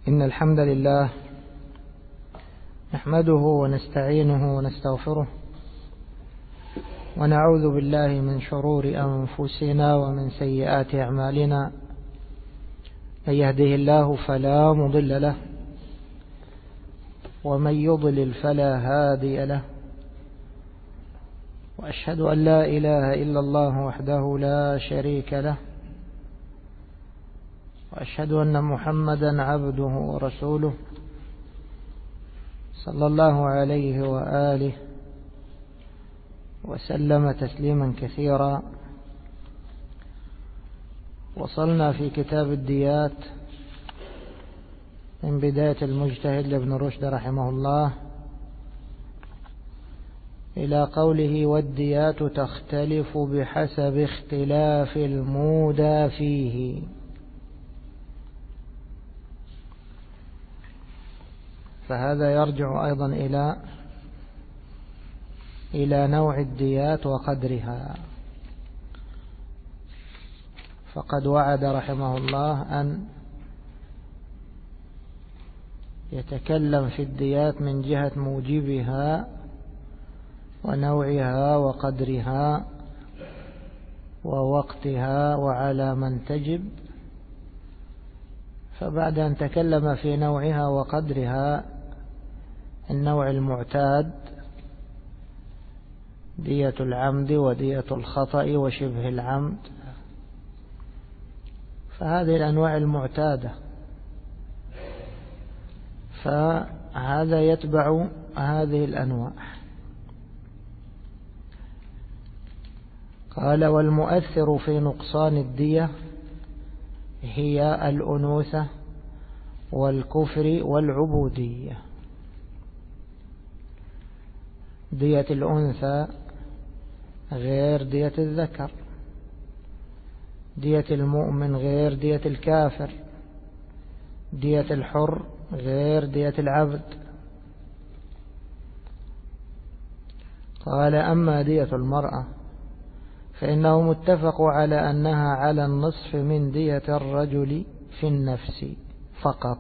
إن الحمد لله نحمده ونستعينه ونستغفره ونعوذ بالله من شرور أنفسنا ومن سيئات أعمالنا. من يهده الله فلا مضل له ومن يضلل فلا هادي له، وأشهد أن لا إله إلا الله وحده لا شريك له، وأشهد أن محمدا عبده ورسوله صلى الله عليه وآله وسلم تسليما كثيرا. وصلنا في كتاب الديات من بداية المجتهد لابن رشد رحمه الله إلى قوله: والديات تختلف بحسب اختلاف المودى فيه. فهذا يرجع أيضا إلى نوع الديات وقدرها. فقد وعد رحمه الله أن يتكلم في الديات من جهة موجبها ونوعها وقدرها ووقتها وعلى من تجب. فبعد أن تكلم في نوعها وقدرها، النوع المعتاد دية العمد ودية الخطأ وشبه العمد، فهذه الأنواع المعتادة، فهذا يتبع هذه الأنواع. قال: والمؤثر في نقصان الدية هي الأنوثة والكفر والعبودية. دية الأنثى غير دية الذكر، دية المؤمن غير دية الكافر، دية الحر غير دية العبد. قال: أما دية المرأة فإنه متفق على أنها على النصف من دية الرجل في النفس فقط.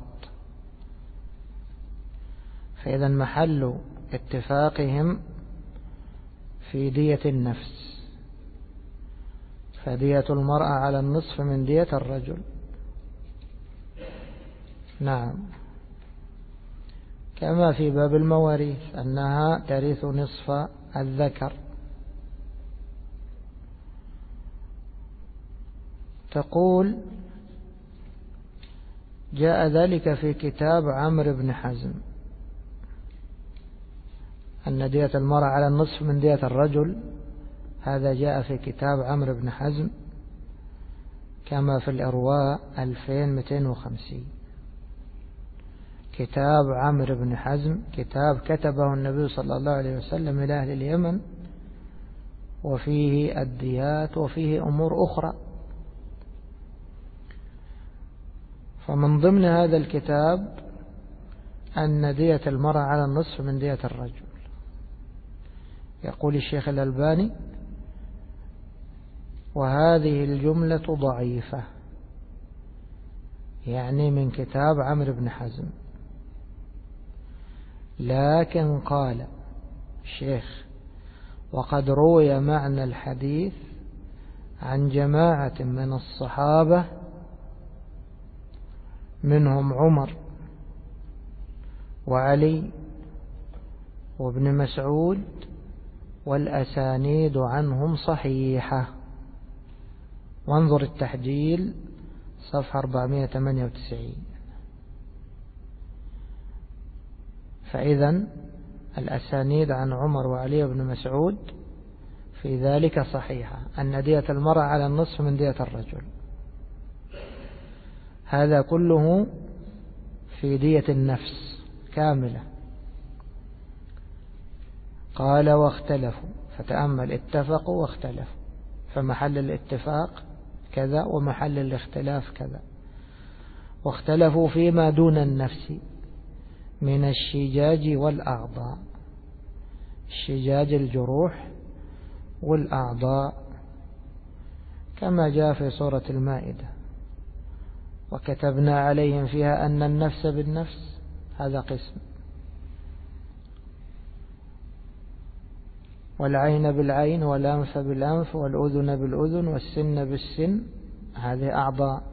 فإذا محل اتفاقهم في دية النفس، فدية المرأة على النصف من دية الرجل. نعم، كما في باب المواريث أنها ترث نصف الذكر. تقول: جاء ذلك في كتاب عمرو بن حزم أن دية المرأة على النصف من دية الرجل. هذا جاء في كتاب عمرو بن حزم كما في الإرواء 2250. كتاب عمرو بن حزم كتاب كتبه النبي صلى الله عليه وسلم إلى أهل اليمن، وفيه الديات وفيه أمور أخرى. فمن ضمن هذا الكتاب أن دية المرأة على النصف من دية الرجل. يقول الشيخ الألباني: وهذه الجملة ضعيفة، يعني من كتاب عمرو بن حزم. لكن قال الشيخ: وقد روي معنى الحديث عن جماعة من الصحابة منهم عمر وعلي وابن مسعود، والأسانيد عنهم صحيحة. وانظر التحجيل صفحة 498. فإذا الأسانيد عن عمر وعلي وابن مسعود في ذلك صحيحة، أن دية المرأة على النصف من دية الرجل. هذا كله في دية النفس كاملة. قال: واختلفوا، فتأمل، اتفقوا واختلفوا، فمحل الاتفاق كذا ومحل الاختلاف كذا. واختلفوا فيما دون النفس من الشجاج والأعضاء. الشجاج الجروح والأعضاء كما جاء في سورة المائدة: وكتبنا عليهم فيها أن النفس بالنفس، هذا قسم، والعين بالعين والأنف بالأنف والأذن بالأذن والسن بالسن، هذه أعضاء.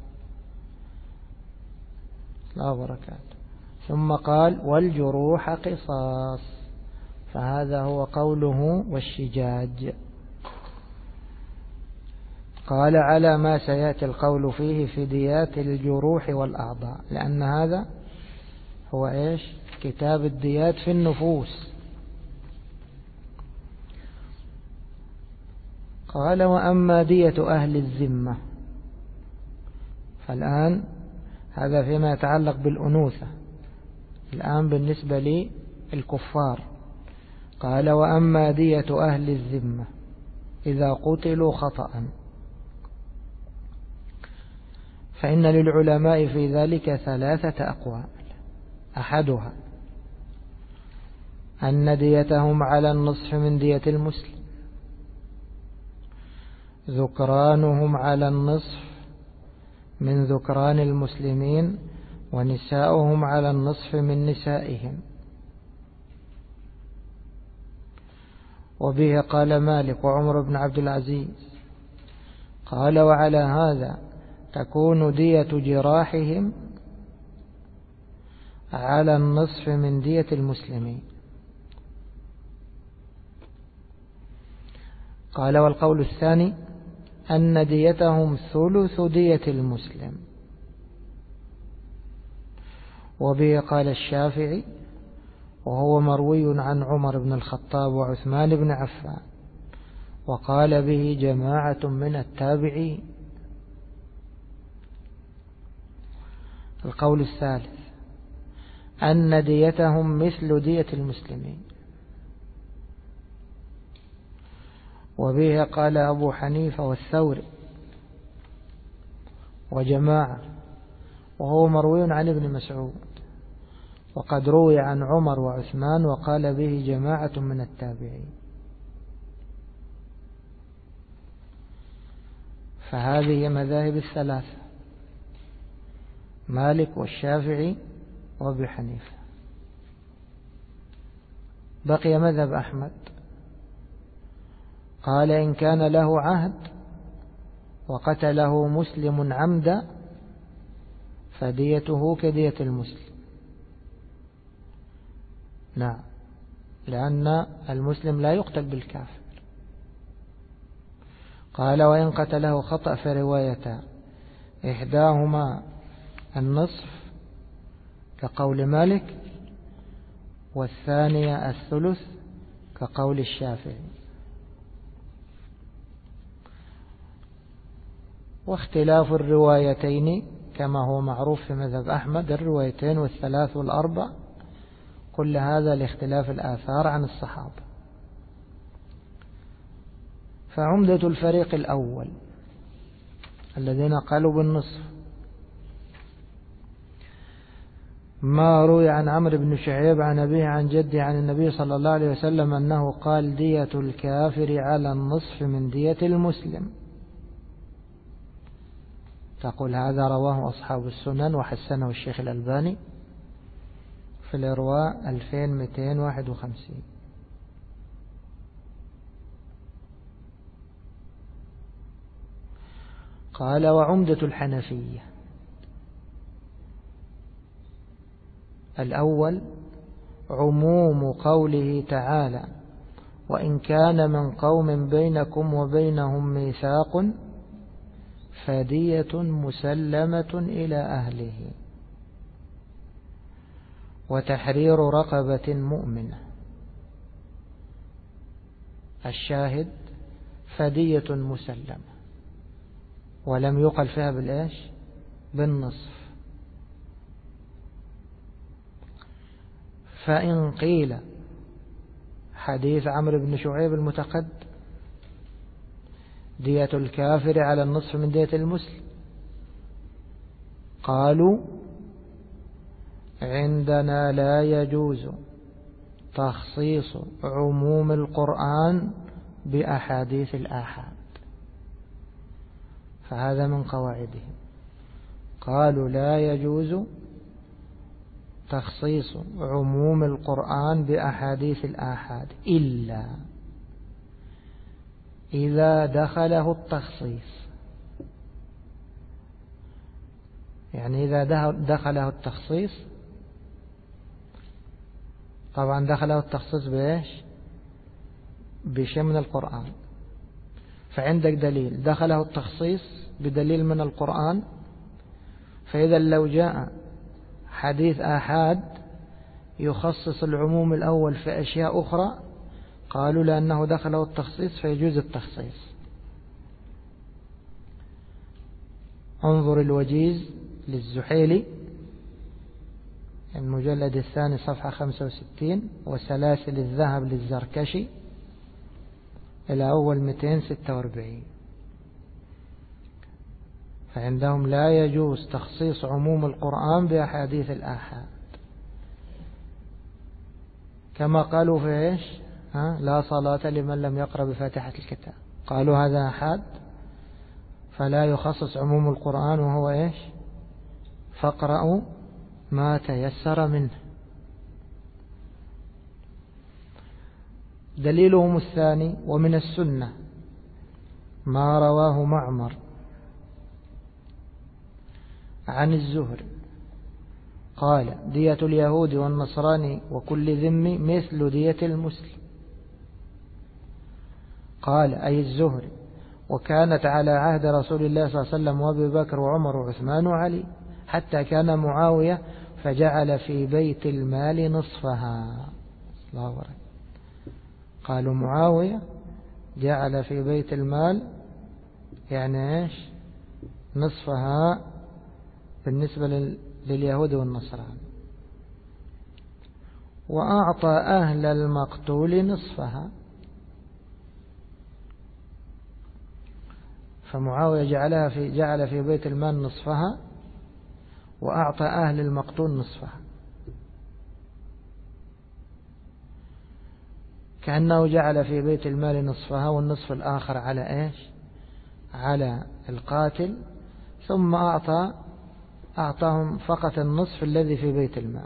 لا بركات. ثم قال والجروح قصاص، فهذا هو قوله والشجاج. قال على ما سيأتي القول فيه في ديات الجروح والأعضاء، لأن هذا هو إيش؟ كتاب الديات في النفوس. قال وأما دية أهل الذمة، فالآن هذا فيما يتعلق بالأنوثة، الآن بالنسبة للكفار. قال وأما دية أهل الذمة إذا قتلوا خطأ فإن للعلماء في ذلك 3 أقوال. أحدها أن ديتهم على النصف من دية المسلم، ذكرانهم على النصف من ذكران المسلمين، ونساؤهم على النصف من نسائهم. وبه قال مالك وعمر بن عبد العزيز. قال وعلى هذا تكون دية جراحهم على النصف من دية المسلمين. قال والقول الثاني أن ديتهم ثلث دية المسلم. وبه قال الشافعي، وهو مروي عن عمر بن الخطاب وعثمان بن عفان، وقال به جماعة من التابعين. القول الثالث أن ديتهم مثل دية المسلمين. وبه قال أبو حنيفة والثوري وجماعة، وهو مروي عن ابن مسعود، وقد روي عن عمر وعثمان، وقال به جماعة من التابعين. فهذه مذاهب 3: مالك والشافعي وابي حنيفة. بقي مذهب أحمد. قال إن كان له عهد وقتله مسلم عمدا فديته كدية المسلم. نعم، لأن المسلم لا يقتل بالكافر. قال وإن قتله خطأ فروايتان: إحداهما النصف كقول مالك، والثانية الثلث كقول الشافعي. واختلاف الروايتين كما هو معروف في مذهب أحمد، الروايتين والثلاث والأربع، كل هذا لاختلاف الآثار عن الصحابة. فعمدة الفريق الأول الذين قالوا بالنصف ما روي عن عمرو بن شعيب عن أبيه عن جده عن النبي صلى الله عليه وسلم أنه قال: دية الكافر على النصف من دية المسلم. تقول هذا رواه أصحاب السنن وحسنه الشيخ الألباني في الإرواء 2251. قال وعمدة الحنفية الأول عموم قوله تعالى: وإن كان من قوم بينكم وبينهم ميثاق فدية مسلمة إلى أهله وتحرير رقبة مؤمنة. الشاهد فدية مسلمة، ولم يقل فيها بالإيش؟ بالنصف. فإن قيل حديث عمرو بن شعيب المتقدم: دية الكافر على النصف من دية المسلم، قالوا عندنا لا يجوز تخصيص عموم القرآن بأحاديث الآحاد، فهذا من قواعدهم. قالوا لا يجوز تخصيص عموم القرآن بأحاديث الآحاد إلا إذا دخله التخصيص. يعني إذا دخله التخصيص، طبعا دخله التخصيص بإيش؟ بشيء من القرآن. فعندك دليل دخله التخصيص بدليل من القرآن، فإذا لو جاء حديث آحاد يخصص العموم الأول في أشياء أخرى قالوا لأنه دخله التخصيص فيجوز التخصيص. انظر الوجيز للزحيلي المجلد الثاني صفحة 65 وسلاسل الذهب للزركشي إلى أول 246. فعندهم لا يجوز تخصيص عموم القرآن بأحاديث الآحاد، كما قالوا في إيش؟ لا صلاة لمن لم يقرأ بفاتحة الكتاب، قالوا هذا آحاد فلا يخصص عموم القرآن، وهو إيش؟ فاقرأوا ما تيسر منه. دليلهم الثاني ومن السنة ما رواه معمر عن الزهري قال دية اليهود والنصراني وكل ذمي مثل دية المسلم. قال أي الزهري وكانت على عهد رسول الله صلى الله عليه وسلم وأبي بكر وعمر وعثمان وعلي، حتى كان معاوية فجعل في بيت المال نصفها. الله أكبر. قالوا معاوية جعل في بيت المال يعني إيش؟ نصفها بالنسبة لليهود والنصارى، وأعطى أهل المقتول نصفها. فمعاوية جعل في بيت المال نصفها وأعطى أهل المقتول نصفها، كأنه جعل في بيت المال نصفها والنصف الآخر على إيش؟ على القاتل، ثم أعطاهم فقط النصف الذي في بيت المال.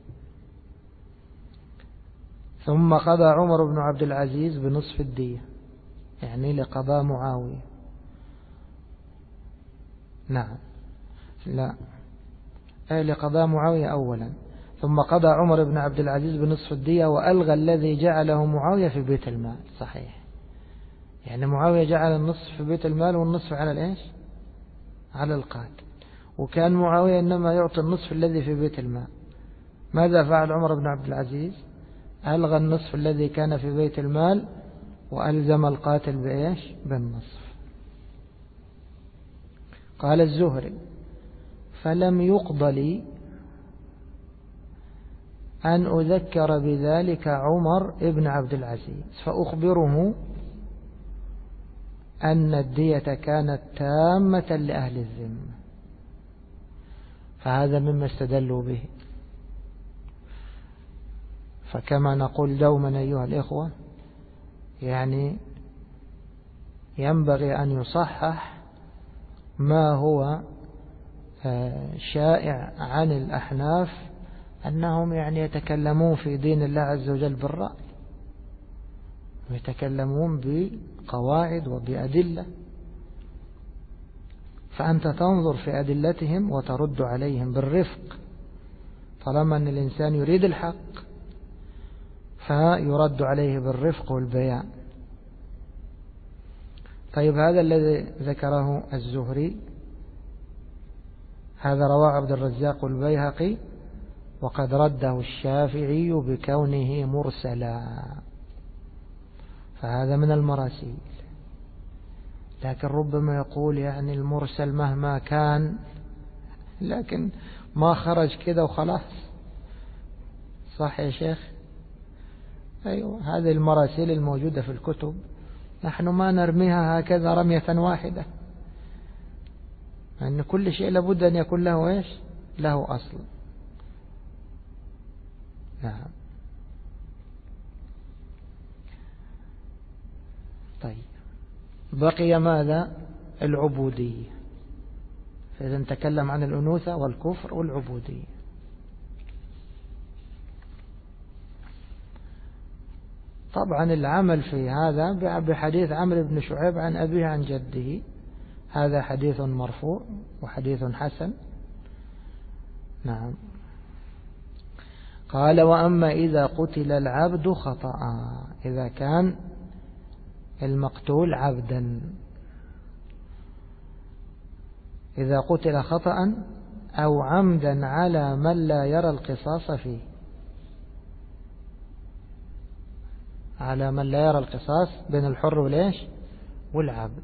ثم قضى عمر بن عبد العزيز بنصف الدية، يعني لقضاء معاوية. نعم لا لقضاء معاوية أولا، ثم قضى عمر بن عبد العزيز بنصف الدية وألغى الذي جعله معاوية في بيت المال. صحيح، يعني معاوية جعل النصف في بيت المال والنصف على الإيش؟ على القاتل، وكان معاوية إنما يعطي النصف الذي في بيت المال. ماذا فعل عمر بن عبد العزيز؟ ألغى النصف الذي كان في بيت المال وألزم القاتل بإيش؟ بالنصف. قال الزهري فلم يقبل أن أذكر بذلك عمر بن عبد العزيز فأخبره أن الدية كانت تامة لأهل الذمة. فهذا مما استدلوا به. فكما نقول دوما أيها الإخوة، يعني ينبغي أن يصحح ما هو شائع عن الأحناف، أنهم يعني يتكلمون في دين الله عز وجل بالرأي، ويتكلمون بقواعد وبأدلة، فأنت تنظر في أدلتهم وترد عليهم بالرفق، طالما أن الإنسان يريد الحق فيرد عليه بالرفق والبيان. طيب هذا الذي ذكره الزهري هذا رواه عبد الرزاق والبيهقي، وقد رده الشافعي بكونه مرسلا، فهذا من المراسيل. لكن ربما يقول يعني المرسل مهما كان لكن ما خرج كده وخلاص. صح يا شيخ؟ أيوة، هذه المراسيل الموجودة في الكتب نحن ما نرميها هكذا رمية واحدة، أن كل شيء لابد أن يكون له إيش؟ له أصل. نعم. طيب بقي ماذا؟ العبودية. فإذا نتكلم عن الأنوثة والكفر والعبودية. طبعا العمل في هذا بحديث عمرو بن شعيب عن أبيه عن جده، هذا حديث مرفوع وحديث حسن. نعم. قال وأما إذا قتل العبد خطأ، إذا كان المقتول عبدا، إذا قتل خطأ أو عمدا على من لا يرى القصاص فيه، على من لا يرى القصاص بين الحر وليش والعبد.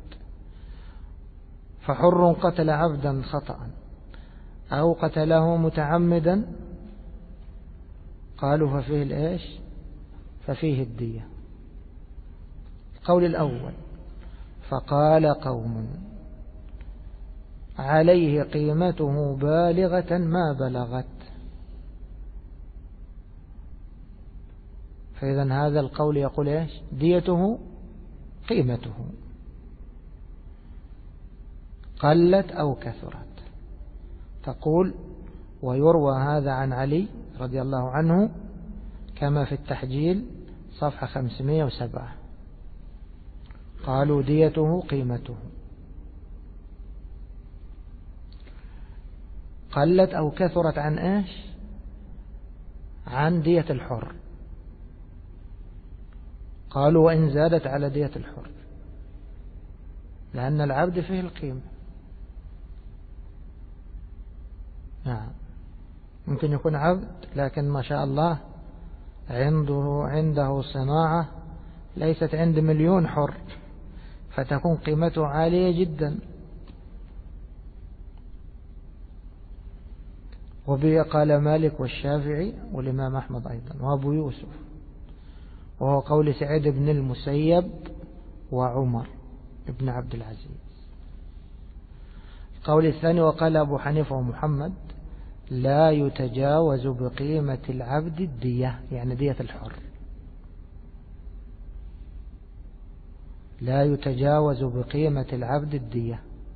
فحر قتل عبدا خطأ أو قتله متعمدا، قالوا ففيه الإيش؟ ففيه الدية. القول الأول فقال قوم عليه قيمته بالغة ما بلغت، فإذا هذا القول يقول إيش؟ ديته قيمته قلت أو كثرت. تقول ويروى هذا عن علي رضي الله عنه كما في التحجيل صفحة 507، قالوا ديته قيمته. قلت أو كثرت عن إيش؟ عن دية الحر. قالوا وإن زادت على دية الحر، لأن العبد فيه القيمة. نعم، ممكن يكون عبد لكن ما شاء الله عنده صناعة ليست عند مليون حر، فتكون قيمته عالية جدا. وبه قال مالك والشافعي والإمام أحمد أيضا وأبو يوسف، وهو قول سعيد بن المسيب وعمر بن عبد العزيز. القول الثاني وقال أبو حنيفة ومحمد لا يتجاوز بقيمة العبد الدية، يعني دية الحر، لا يتجاوز بقيمة العبد الدية،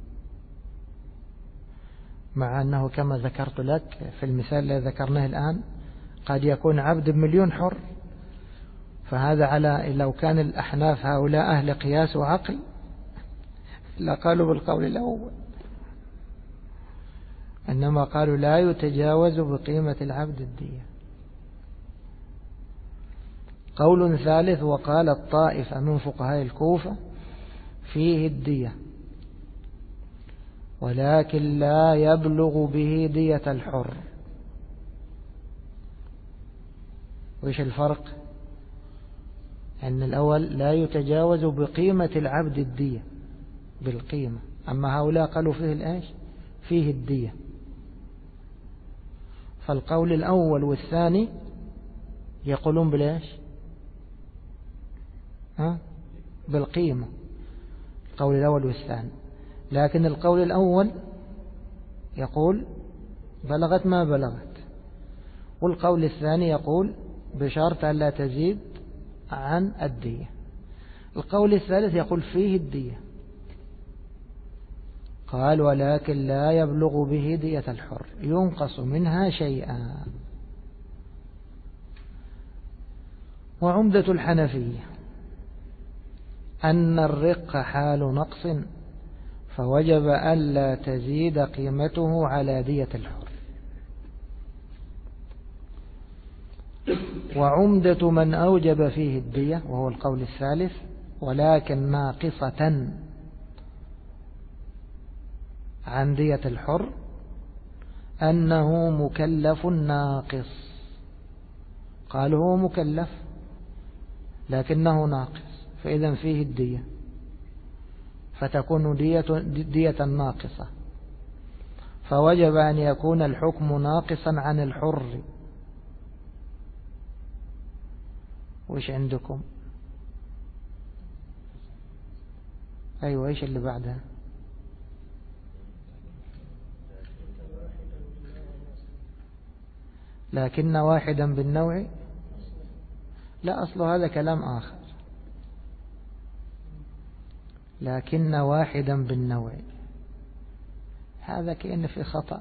مع أنه كما ذكرت لك في المثال الذي ذكرناه الآن قد يكون عبد بمليون حر، فهذا على لو كان الأحناف هؤلاء أهل قياس وعقل لقالوا بالقول الأول، إنما قالوا لا يتجاوز بقيمة العبد الدية. قول ثالث وقال الطائفة من فقهاء الكوفة فيه الدية ولكن لا يبلغ به دية الحر. وإيش الفرق؟ أن الأول لا يتجاوز بقيمة العبد الدية بالقيمة، أما هؤلاء قالوا فيه الإيش؟ فيه الدية. فالقول الأول والثاني يقولون بالإيش؟ بالقيمة، القول الأول والثاني. لكن القول الأول يقول بلغت ما بلغت، والقول الثاني يقول بشرط أن لا تزيد عن الدية. القول الثالث يقول فيه الدية، قال ولكن لا يبلغ به دية الحر، ينقص منها شيئا. وعمدة الحنفية أن الرق حال نقص فوجب ألا تزيد قيمته على دية الحر. وعمدة من أوجب فيه الدية وهو القول الثالث ولكن ناقصة عن دية الحر أنه مكلف ناقص. قالوا هو مكلف لكنه ناقص، فإذا فيه الدية، فتكون دية ناقصة، فوجب أن يكون الحكم ناقصا عن الحر. وإيش عندكم؟ أيوة، إيش اللي بعدها؟ لكن واحدا بالنوع، لا، أصل هذا كلام آخر. لكن واحدا بالنوع هذا كأن في خطأ.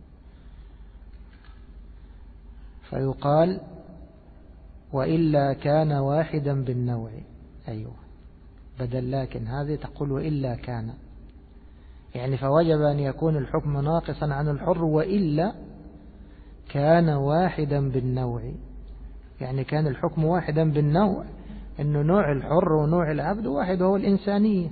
فيقال وإلا كان واحدا بالنوع. أيوه بدل لكن هذه تقول وإلا كان، يعني فوجب أن يكون الحكم ناقصا عن الحر وإلا كان واحدا بالنوع، يعني كان الحكم واحدا بالنوع، إنه نوع الحر ونوع العبد واحد وهو الإنسانية.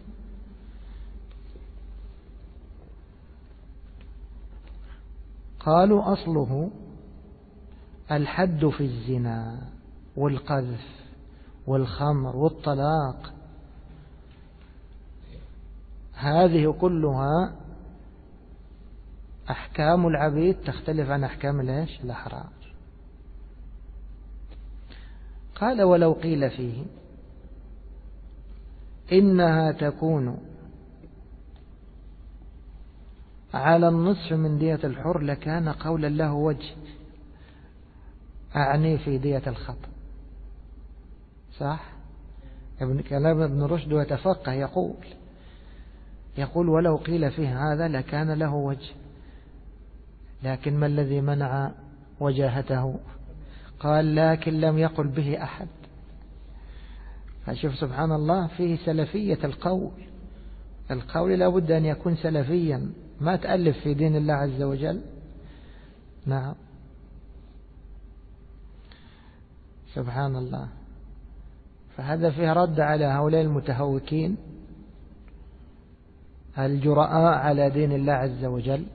قالوا أصله الحد في الزنا والقذف والخمر والطلاق، هذه كلها أحكام العبيد تختلف عن أحكام الأحرار. قال ولو قيل فيه إنها تكون على النصف من دية الحر لكان قولا له وجه، أعني في دية الخطأ. صح؟ كلام ابن رشد يتفقه يقول ولو قيل فيه هذا لكان له وجه، لكن ما الذي منع وجاهته؟ قال لكن لم يقل به أحد. فشوف سبحان الله فيه سلفية القول لا بد أن يكون سلفيا، ما تألف في دين الله عز وجل. نعم سبحان الله. فهذا فيه رد على هؤلاء المتهوكين الجرآء على دين الله عز وجل،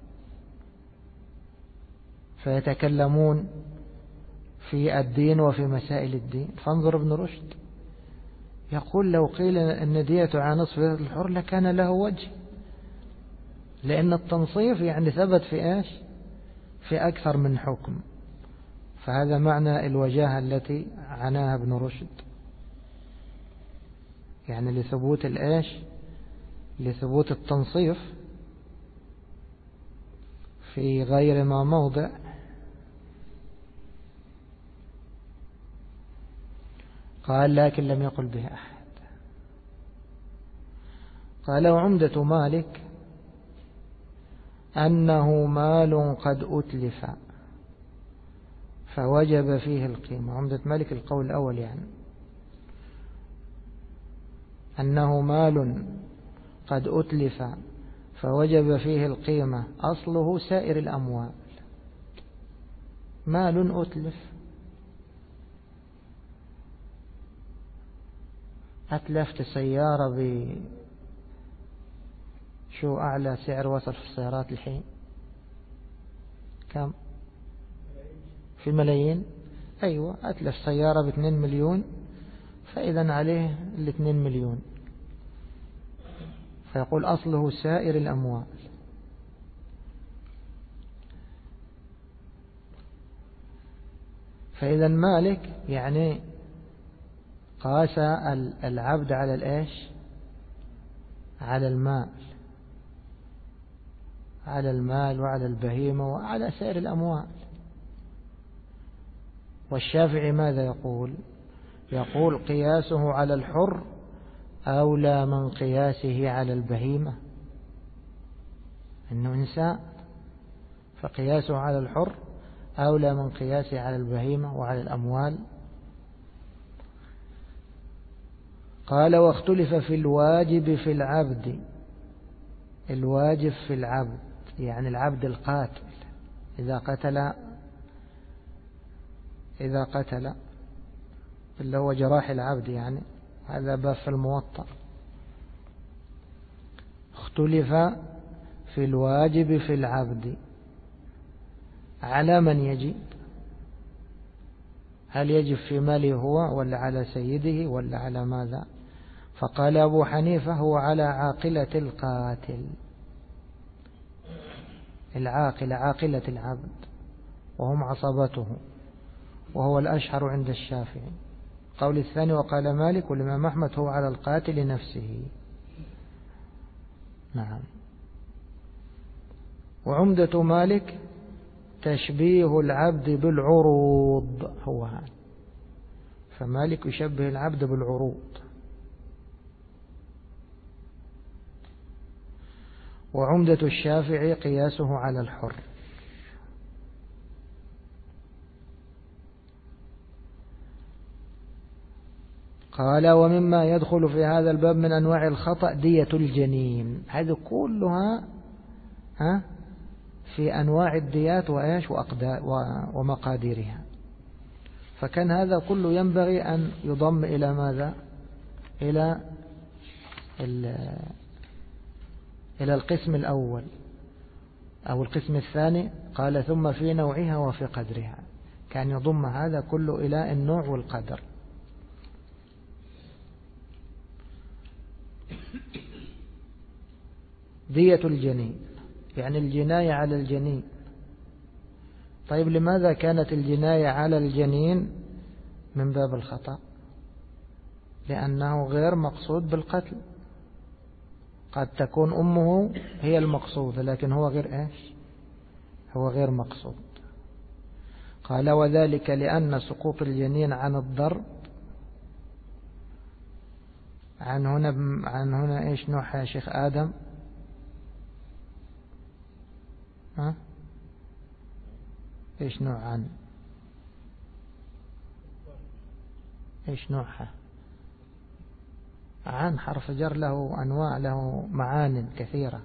فيتكلمون في الدين وفي مسائل الدين. فانظر ابن رشد يقول لو قيل أن ديته على نصف الحر لكان له وجه، لأن التنصيف يعني ثبت في أكثر من حكم. فهذا معنى الوجاهة التي عناها ابن رشد، يعني لثبوت التنصيف في غير ما موضع. قال لكن لم يقل به أحد. قال وعمدة مالك أنه مال قد أتلف فوجب فيه القيمة. عمدة مالك القول الأول، يعني أنه مال قد أتلف فوجب فيه القيمة، أصله سائر الأموال. مال أتلف، أتلفت سيارة شو أعلى سعر وصل في السيارات الحين؟ كم؟ في الملايين. أيوة أتلف سيارة ب2 مليون، فإذا عليه 2 مليون، فيقول أصله سائر الأموال. فإذا مالك يعني قاس العبد على على المال وعلى البهيمة وعلى سائر الأموال. والشافعي ماذا يقول قياسه على الحر أولى من قياسه على البهيمة، إنه إنسان، فقياسه على الحر أولى من قياسه على البهيمة وعلى الأموال. قال واختلف في الواجب في العبد. الواجب في العبد يعني العبد القاتل إذا قتل اللي هو جراح العبد، يعني هذا باب في الموطأ. اختلف في الواجب في العبد على من يجب، هل يجب في ماله هو ولا على سيده ولا على ماذا؟ فقال أبو حنيفة هو على عاقلة القاتل، عاقلة العبد وهم عصبته، وهو الأشهر عند الشافعي. قول الثاني وقال مالك والإمام أحمد هو على القاتل نفسه. نعم. وعمدة مالك تشبيه العبد بالعروض، هو هذا، فمالك يشبه العبد بالعروض. وعمدة الشافعي قياسه على الحر. قال ومما يدخل في هذا الباب من أنواع الخطأ دية الجنين. هذه كلها في أنواع الديات وإيش ومقاديرها. فكان هذا كله ينبغي أن يضم إلى ماذا؟ إلى القسم الأول أو القسم الثاني. قال ثم في نوعها وفي قدرها. كان يضم هذا كله إلى النوع والقدر. دية الجنين يعني الجناية على الجنين. طيب لماذا كانت الجناية على الجنين من باب الخطأ؟ لأنه غير مقصود بالقتل. قد تكون أمه هي المقصودة لكن هو غير إيش؟ هو غير مقصود. قال وذلك لأن سقوط الجنين عن الضرب عن هنا إيش نوع يا شيخ آدم؟ إيش نوع عن؟ إيش نوعها؟ عن حرف جر له أنواع، له معان كثيرة.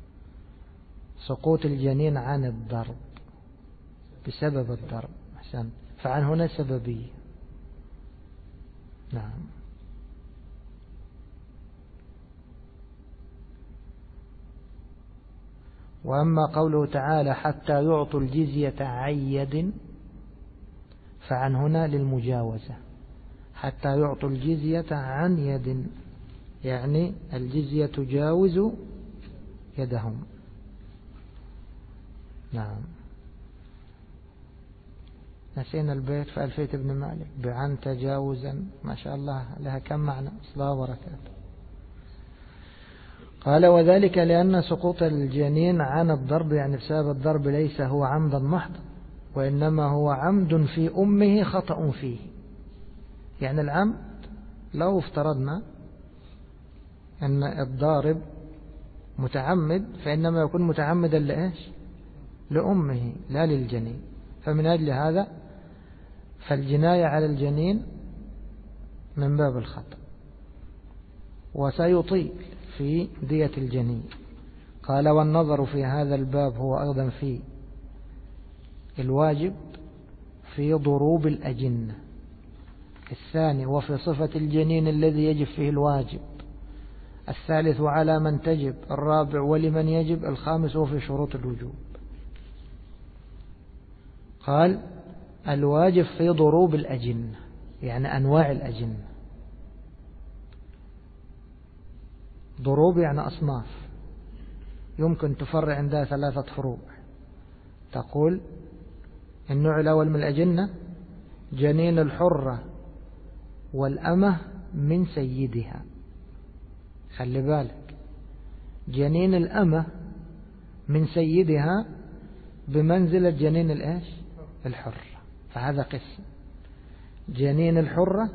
سقوط الجنين عن الضرب بسبب الضرب. أحسن. فعن هنا سببية. نعم. وأما قوله تعالى حتى يعطوا الجزية عن يد فعن هنا للمجاوزة. حتى يعطوا الجزية عن يد يعني الجزية تجاوز يدهم. نعم. نسينا البيت في ألفية ابن مالك بعن تجاوزا، ما شاء الله لها كم معنى. صلاة وبركاته. قال وذلك لأن سقوط الجنين عن الضرب يعني بسبب الضرب ليس هو عمدا محضا وإنما هو عمد في أمه خطأ فيه. يعني العمد لو افترضنا أن الضارب متعمد فإنما يكون متعمدا لإيش؟ لأمه لا للجنين. فمن أجل هذا فالجناية على الجنين من باب الخطأ وسيطيل في دية الجنين. قال والنظر في هذا الباب هو أيضا في الواجب في ضروب الأجنة الثاني وفي صفة الجنين الذي يجب فيه الواجب الثالث وعلى من تجب الرابع ولمن يجب الخامس وفي شروط الوجوب. قال الواجب في ضروب الأجنة يعني أنواع الأجنة. ضروب يعني أصناف يمكن تفرع عندها 3 فروع. تقول النوع الأول من الأجنة جنين الحرة والأمة من سيدها. خلي بالك جنين الأمة من سيدها بمنزلة جنين الإيش؟ الحرة. فهذا قسم جنين الحرة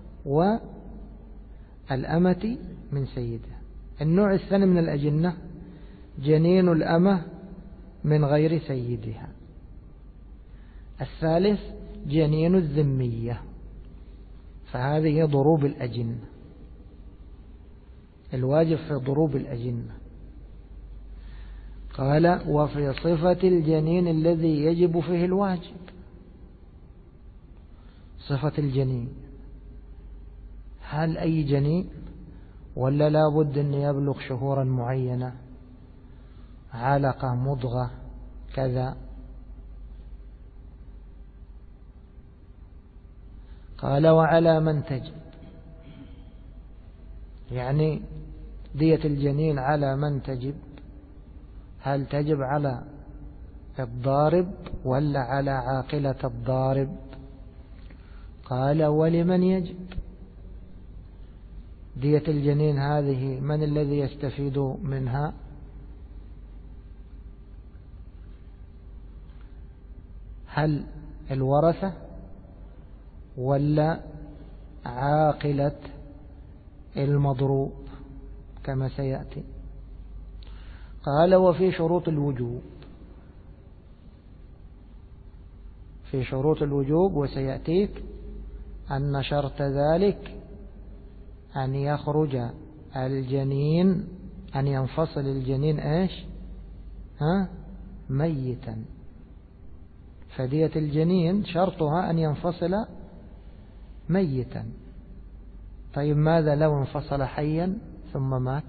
والأمة من سيدها. النوع الثاني من الأجنة جنين الأمة من غير سيدها. الثالث جنين الذمية. فهذه ضروب الأجنة. الواجب في ضروب الأجنة. قال وفي صفة الجنين الذي يجب فيه الواجب. صفة الجنين هل أي جنين ولا لا بد أن يبلغ شهورا معينة علقة مضغة كذا؟ قال وعلى من تجب يعني دية الجنين على من تجب؟ هل تجب على الضارب ولا على عاقلة الضارب؟ قال ولمن يجب دية الجنين هذه؟ من الذي يستفيد منها؟ هل الورثة ولا عاقلة المضروب كما سيأتي؟ قال وفي شروط الوجوب، في شروط الوجوب وسيأتيك أن شرط ذلك أن يخرج الجنين، أن ينفصل الجنين إيش؟ ميتا. فدية الجنين شرطها أن ينفصل ميتا. طيب ماذا لو انفصل حيا ثم مات؟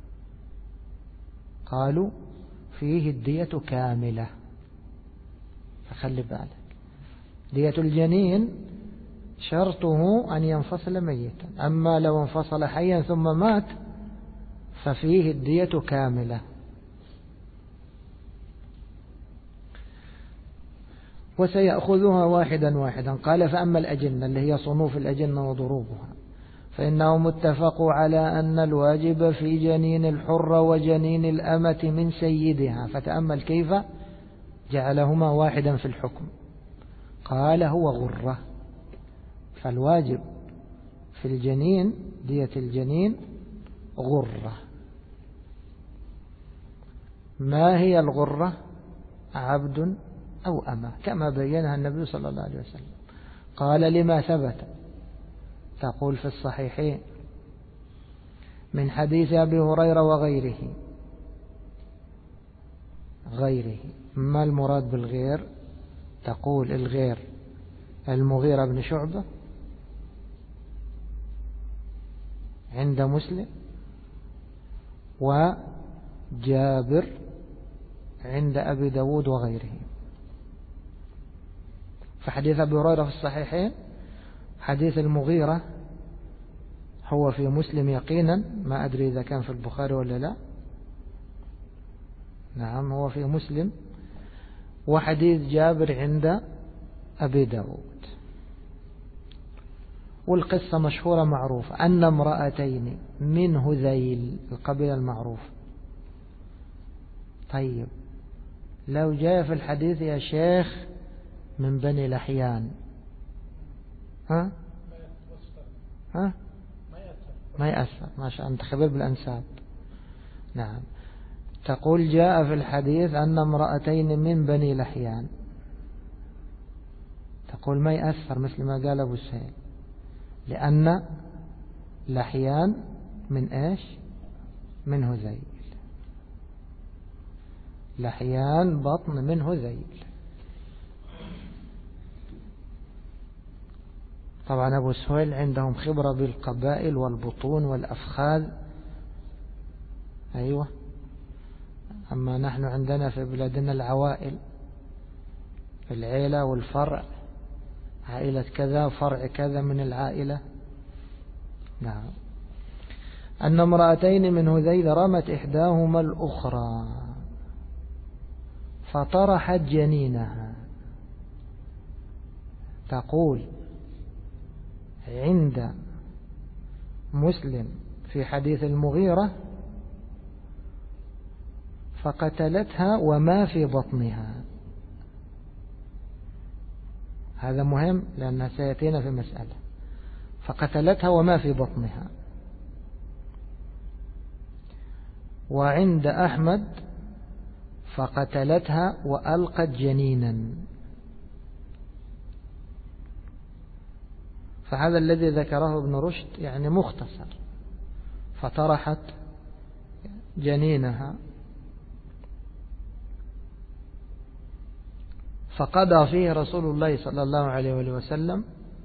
قالوا فيه الدية كاملة. فخلي بالك، دية الجنين شرطه أن ينفصل ميتا، أما لو انفصل حيا ثم مات ففيه الدية كاملة. وسيأخذها واحدا واحدا. قال فأما الأجنة اللي هي صنوف الأجنة وضروبها فإنهم اتفقوا على أن الواجب في جنين الحر وجنين الأمة من سيدها. فتأمل كيف جعلهما واحدا في الحكم. قال هو غرة، فالواجب في الجنين دية الجنين غرة. ما هي الغرة؟ عبد أو أمة كما بينها النبي صلى الله عليه وسلم. قال لما ثبت، تقول في الصحيحين من حديث أبي هريرة وغيره. ما المراد بالغير؟ تقول الغير المغيرة بن شعبة عند مسلم، وجابر عند أبي داود وغيره. فحديث أبي هريرة في الصحيحين، حديث المغيرة هو في مسلم يقينا، ما أدري إذا كان في البخاري ولا لا. نعم هو في مسلم. وحديث جابر عند أبي داود. والقصة مشهورة معروفة أن امرأتين من هذيل القبيلة المعروف. طيب لو جاء في الحديث يا شيخ من بني لحيان، ما يأثر. ما شاء الله، أنت خبير بالأنساب. نعم، تقول جاء في الحديث أن امرأتين من بني لحيان، تقول ما يأثر مثل ما قال أبو سهيل، لأن لحيان من إيش؟ من هذيل. لحيان بطن من هذيل. طبعا أبو سهيل عندهم خبرة بالقبائل والبطون والأفخاذ. أيوة. أما نحن عندنا في بلادنا العوائل، العيلة والفرع، عائلة كذا وفرع كذا من العائلة. نعم. أن امرأتين من هذيل رمت إحداهما الأخرى فطرحت جنينها. تقول عند مسلم في حديث المغيرة فقتلتها وما في بطنها. هذا مهم لأنها سيأتينا في مسألة. فقتلتها وما في بطنها. وعند أحمد فقتلتها وألقت جنينا. فهذا الذي ذكره ابن رشد يعني مختصر. فطرحت جنينها فقضى فيه رسول الله صلى الله عليه وسلم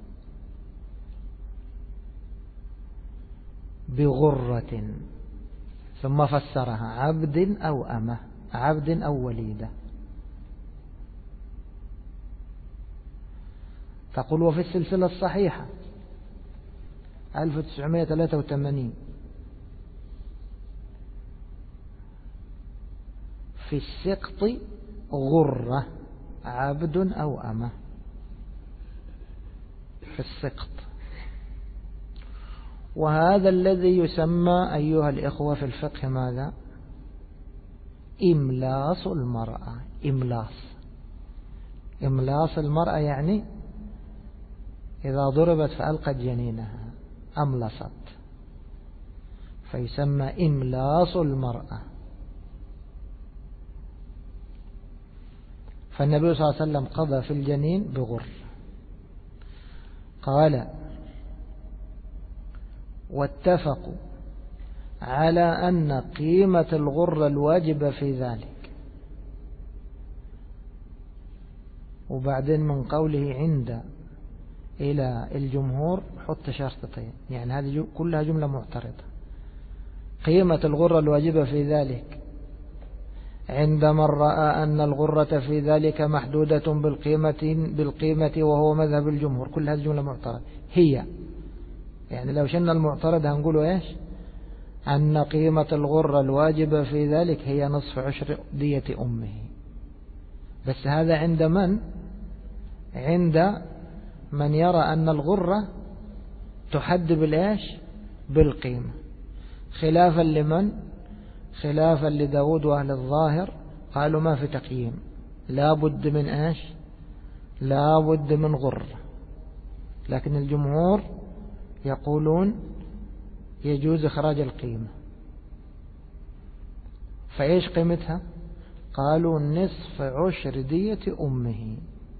بغرة، ثم فسرها عبد أو أمة، عبد أو وليدة. تقول وفي السلسلة الصحيحة 1983 في السقط غرة عبد أو أمة، في السقط. وهذا الذي يسمى أيها الإخوة في الفقه ماذا؟ إملاص المرأة. إملاص المرأة يعني إذا ضربت فألقت جنينها أملصت، فيسمى إملاص المرأة. فالنبي صلى الله عليه وسلم قضى في الجنين بغر. قال واتفقوا على أن قيمة الغر الواجبة في ذلك. وبعدين من قوله عند إلى الجمهور حط شرطتين، يعني هذه كلها جملة معترضة. قيمة الغرة الواجبة في ذلك عند من رأى أن الغرة في ذلك محدودة بالقيمة وهو مذهب الجمهور. كل هذه جملة معترضة. هي يعني لو شلنا المعترض هنقوله إيش؟ أن قيمة الغرة الواجبة في ذلك هي نصف عشر دية أمه. بس هذا عند من؟ عند من يرى أن الغرة تحد بالإيش؟ بالقيمة. خلافا لمن؟ خلافا لداود وأهل الظاهر، قالوا ما في تقييم، لا بد من إيش؟ لا بد من غرة. لكن الجمهور يقولون يجوز إخراج القيمة. فإيش قيمتها؟ قالوا نصف عشر دية أمه.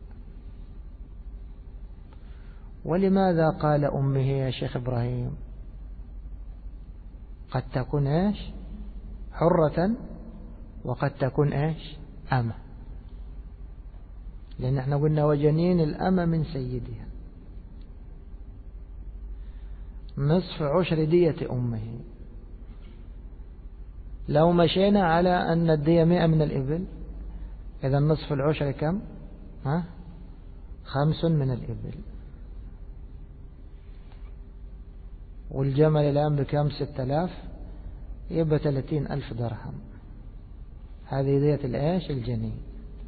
ولماذا قال أمه يا شيخ إبراهيم؟ قد تكون إيش؟ حرة، وقد تكون إيش؟ أمة. لأن احنا قلنا وجنين الأمة من سيدها. نصف عشر دية أمه. لو مشينا على أن الدية 100 من الإبل، إذا نصف العشر كم؟ 5 من الإبل. والجمل الآن بكم؟ 6000، يبقى 30,000 درهم. هذه دية الإيش؟ الجنين.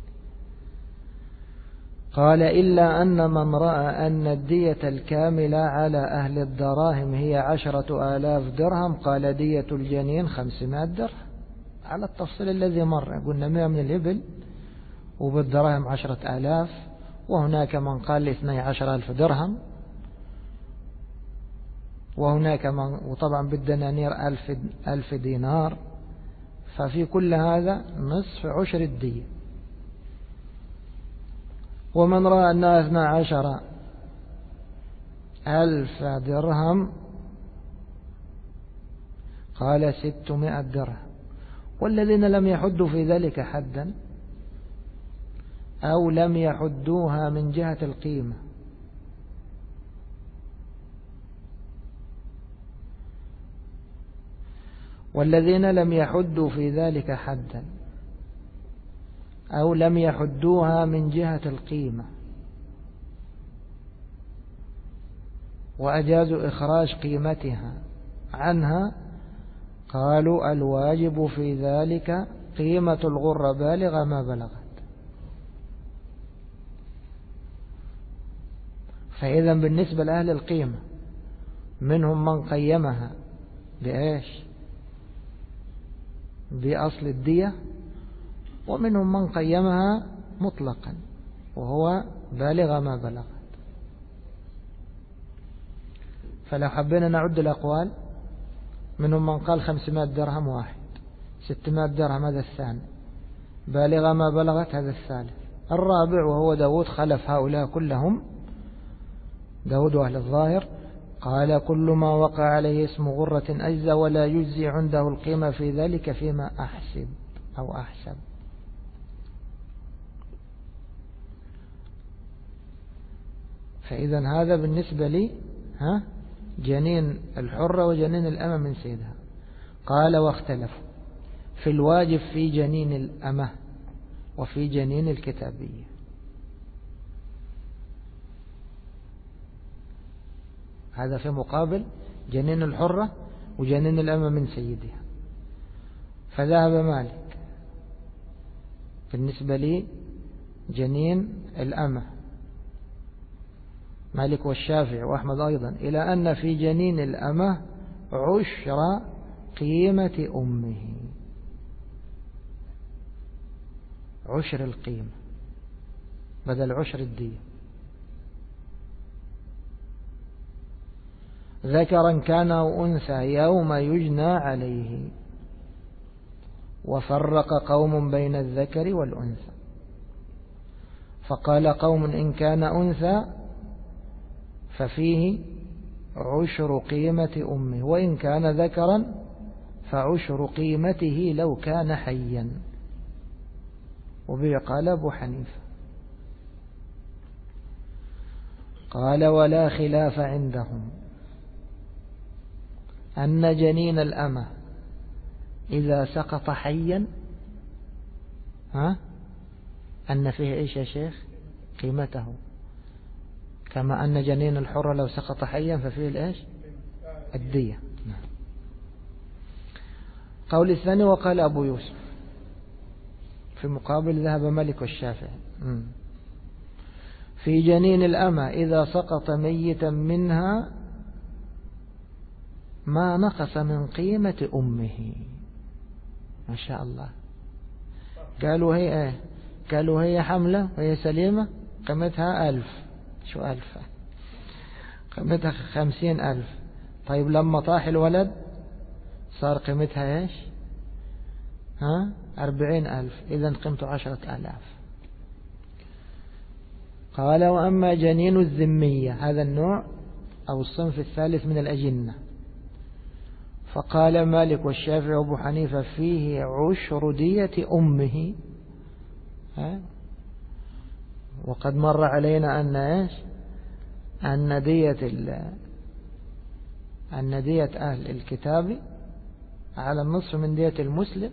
قال إلا أن من رأى أن الدية الكاملة على أهل الدراهم هي 10,000 درهم قال دية الجنين 500 درهم، على التفصيل الذي مر. قلنا 100 من الإبل وبالدراهم 10,000، وهناك من قال 12,000 درهم، وهناك من وطبعا بالدنانير 1000 دينار. ففي كل هذا نصف عشر الدية. ومن رأى أنها 12,000 درهم قال 600 درهم. والذين لم يحدوا في ذلك حدا أو لم يحدوها من جهة القيمة، والذين لم يحدوا في ذلك حدا أو لم يحدوها من جهة القيمة وأجازوا إخراج قيمتها عنها قالوا الواجب في ذلك قيمة الغرة بالغة ما بلغت. فإذا بالنسبة لأهل القيمة منهم من قيمها بإيش؟ بأصل الدية، ومنهم من قيمها مطلقا وهو بالغ ما بلغت. فلو حبينا نعد الأقوال، منهم من قال 500 درهم واحد، 600 درهم هذا الثاني، بالغ ما بلغت هذا الثالث، الرابع وهو داود خلف هؤلاء كلهم، داود وأهل الظاهر، قال كل ما وقع عليه اسم غرة أجزى ولا يجزي عنده القيمة في ذلك فيما أحسب أو أحسب. فإذا هذا بالنسبة لي جنين الحرة وجنين الأمة من سيدها. قال واختلفوا في الواجب في جنين الأمة وفي جنين الكتابية. هذا في مقابل جنين الحرة وجنين الأمة من سيدها. فذهب مالك بالنسبة لي جنين الأمة، مالك والشافعي وأحمد أيضا، إلى أن في جنين الأمة عشر قيمة أمه، عشر القيمة بدل عشر الدية، ذكرا كان أو أنثى يوم يجنى عليه. وفرق قوم بين الذكر والأنثى. فقال قوم إن كان أنثى ففيه عشر قيمة أمه، وإن كان ذكرا فعشر قيمته لو كان حيا. وبه قال أبو حنيفة. قال ولا خلاف عندهم أن جنين الأمة إذا سقط حيا أن فيه إيش يا شيخ؟ قيمته، كما أن جنين الحرة لو سقط حيا ففيه الإيش؟ الدية. قول الثاني وقال أبو يوسف، في مقابل ذهب مالك والشافعي في جنين الأمة إذا سقط ميتا منها ما نقص من قيمة أمه. ما شاء الله. قالوا هي ايه؟ قالوا هي حملة وهي سليمة قيمتها 1000. شو 1000؟ قيمتها 50,000. طيب لما طاح الولد صار قيمتها ايش؟ 40,000. إذن قيمته 10,000. قال وأما جنين الذمية، هذا النوع أو الصنف الثالث من الأجنة، فقال مالك والشافعي وابو حنيفة فيه عشر دية أمه. وقد مر علينا أن ايش؟ أن دية أهل الكتاب على النصف من دية المسلم،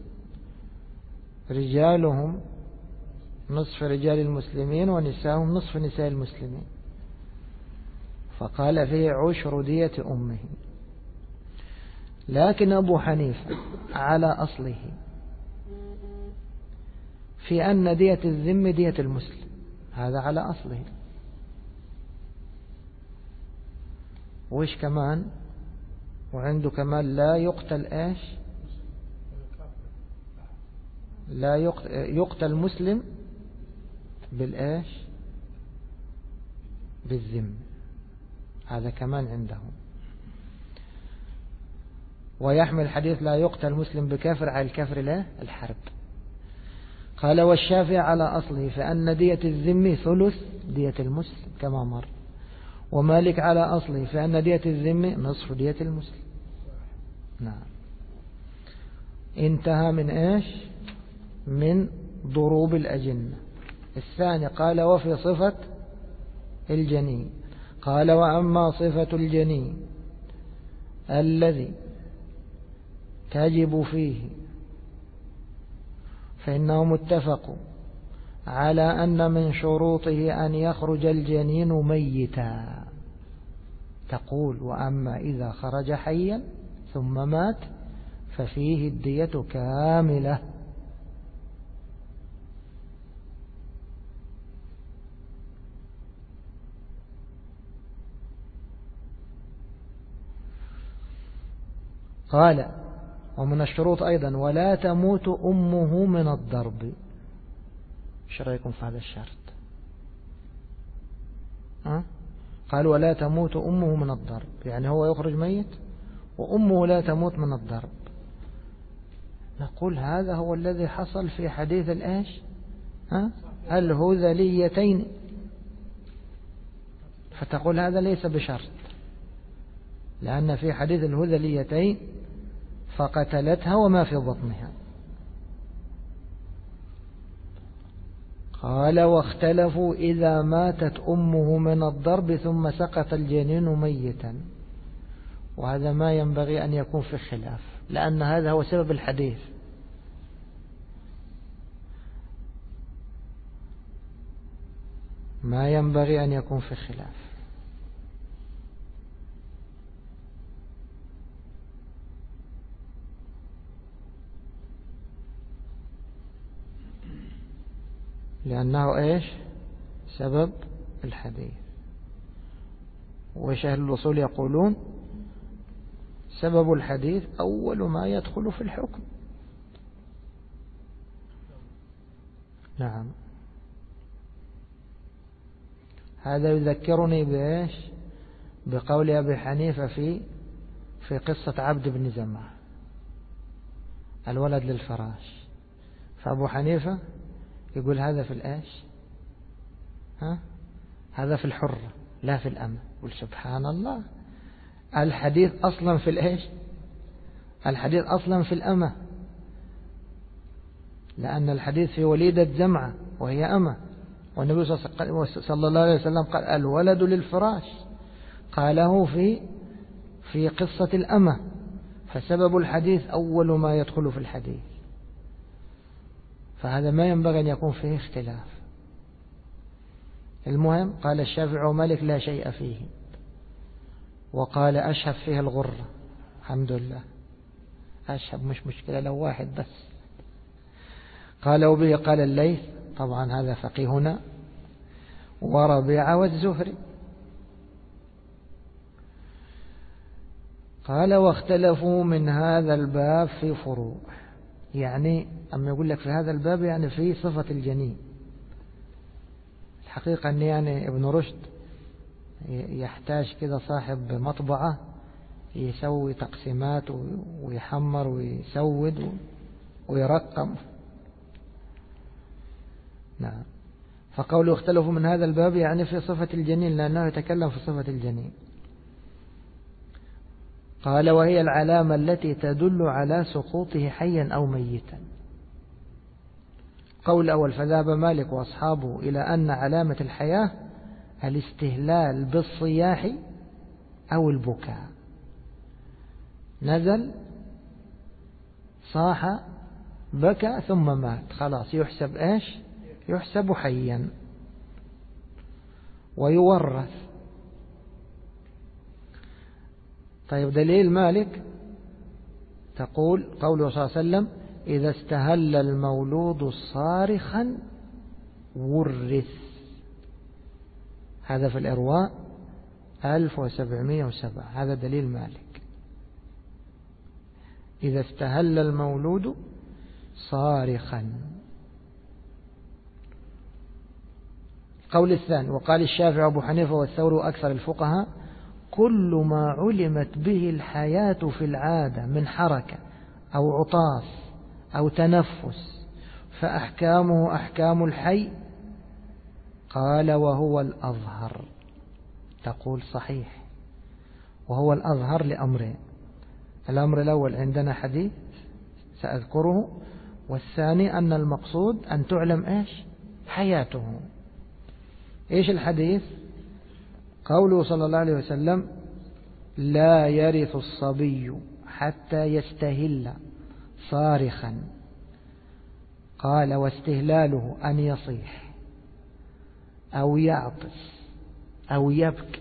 رجالهم نصف رجال المسلمين ونساهم نصف نساء المسلمين، فقال فيه عشر دية أمه. لكن أبو حنيفة على أصله في أن دية الذم دية المسلم، هذا على أصله. وإيش كمان؟ وعنده كمان لا يقتل إيش؟ لا يقتل مسلم بالإيش؟ بالذم، هذا كمان عندهم. ويحمل حديث لا يقتل مسلم بكافر على الكفر لا الحرب. قال والشافعي على أصله فأن دية الذم ثلث دية المسلم كما مر، ومالك على أصله فأن دية الذم نصف دية المسلم. نعم. انتهى من إيش؟ من ضروب الأجنة. الثاني قال وفي صفة الجنين، قال وأما صفة الجنين الذي تجب فيه فإنهم اتفقوا على أن من شروطه أن يخرج الجنين ميتا. تقول وأما إذا خرج حيا ثم مات ففيه الدية كاملة. قال ومن الشروط أيضا ولا تموت أمه من الضرب. ايش رأيكم في هذا الشرط؟ قال ولا تموت أمه من الضرب، يعني هو يخرج ميت وأمه لا تموت من الضرب. نقول هذا هو الذي حصل في حديث الإيش؟ الهذليتين. فتقول هذا ليس بشرط، لأن في حديث الهذليتين فقتلتها وما في بطنها. قال واختلفوا إذا ماتت أمه من الضرب ثم سقط الجنين ميتا، وهذا ما ينبغي أن يكون في خلاف، لأن هذا هو سبب الحديث. ما ينبغي أن يكون في خلاف. لأنه إيش؟ سبب الحديث. وإيش أهل الوصول يقولون؟ سبب الحديث أول ما يدخل في الحكم. نعم. هذا يذكرني بإيش؟ بقول أبي حنيفة في قصة عبد بن زمعة، الولد للفراش. فأبو حنيفة يقول هذا في الإيش؟ هذا في الحرة لا في الأمة. قل سبحان الله، الحديث أصلا في الإيش؟ الحديث أصلا في الأمة، لأن الحديث في وليدة زمعة وهي أمة، والنبي صلى الله عليه وسلم قال الولد للفراش، قاله في قصة الأمة، فسبب الحديث أول ما يدخل في الحديث، فهذا ما ينبغي أن يكون فيه اختلاف. المهم قال الشافعي ومالك لا شيء فيه، وقال أشهب فيه الغرة. الحمد لله، أشهب مش مشكلة لو واحد بس. قال وبه قال الليث، طبعا هذا فقيهنا، وربيعة والزهري. قال واختلفوا من هذا الباب في فروع، يعني أما يقول لك في هذا الباب يعني في صفة الجنين. الحقيقة أن يعني ابن رشد يحتاج كده صاحب مطبعة يسوي تقسيمات ويحمر ويسود ويرقم. نعم. فقوله اختلفوا من هذا الباب يعني في صفة الجنين، لأنه يتكلم في صفة الجنين. قال وهي العلامة التي تدل على سقوطه حيا أو ميتا. قول أول فذهب مالك وأصحابه إلى أن علامة الحياة الاستهلال بالصياح أو البكاء، نزل صاح بكى ثم مات، خلاص يحسب إيش؟ يحسب حيا ويورث. طيب دليل مالك تقول قوله صلى الله عليه وسلم إذا استهل المولود صارخا ورث، هذا في الإرواء 1707، هذا دليل مالك. إذا استهل المولود صارخا. قول الثاني وقال الشافعي وأبو حنيفة والثوري وأكثر الفقهاء كل ما علمت به الحياة في العادة من حركة أو عطاس أو تنفس فأحكامه أحكام الحي. قال وهو الأظهر. تقول صحيح، وهو الأظهر لأمرين: الأمر الأول عندنا حديث سأذكره، والثاني أن المقصود أن تعلم إيش؟ حياته. إيش الحديث؟ قوله صلى الله عليه وسلم لا يرث الصبي حتى يستهل صارخا. قال واستهلاله أن يصيح أو يعطس أو يبكي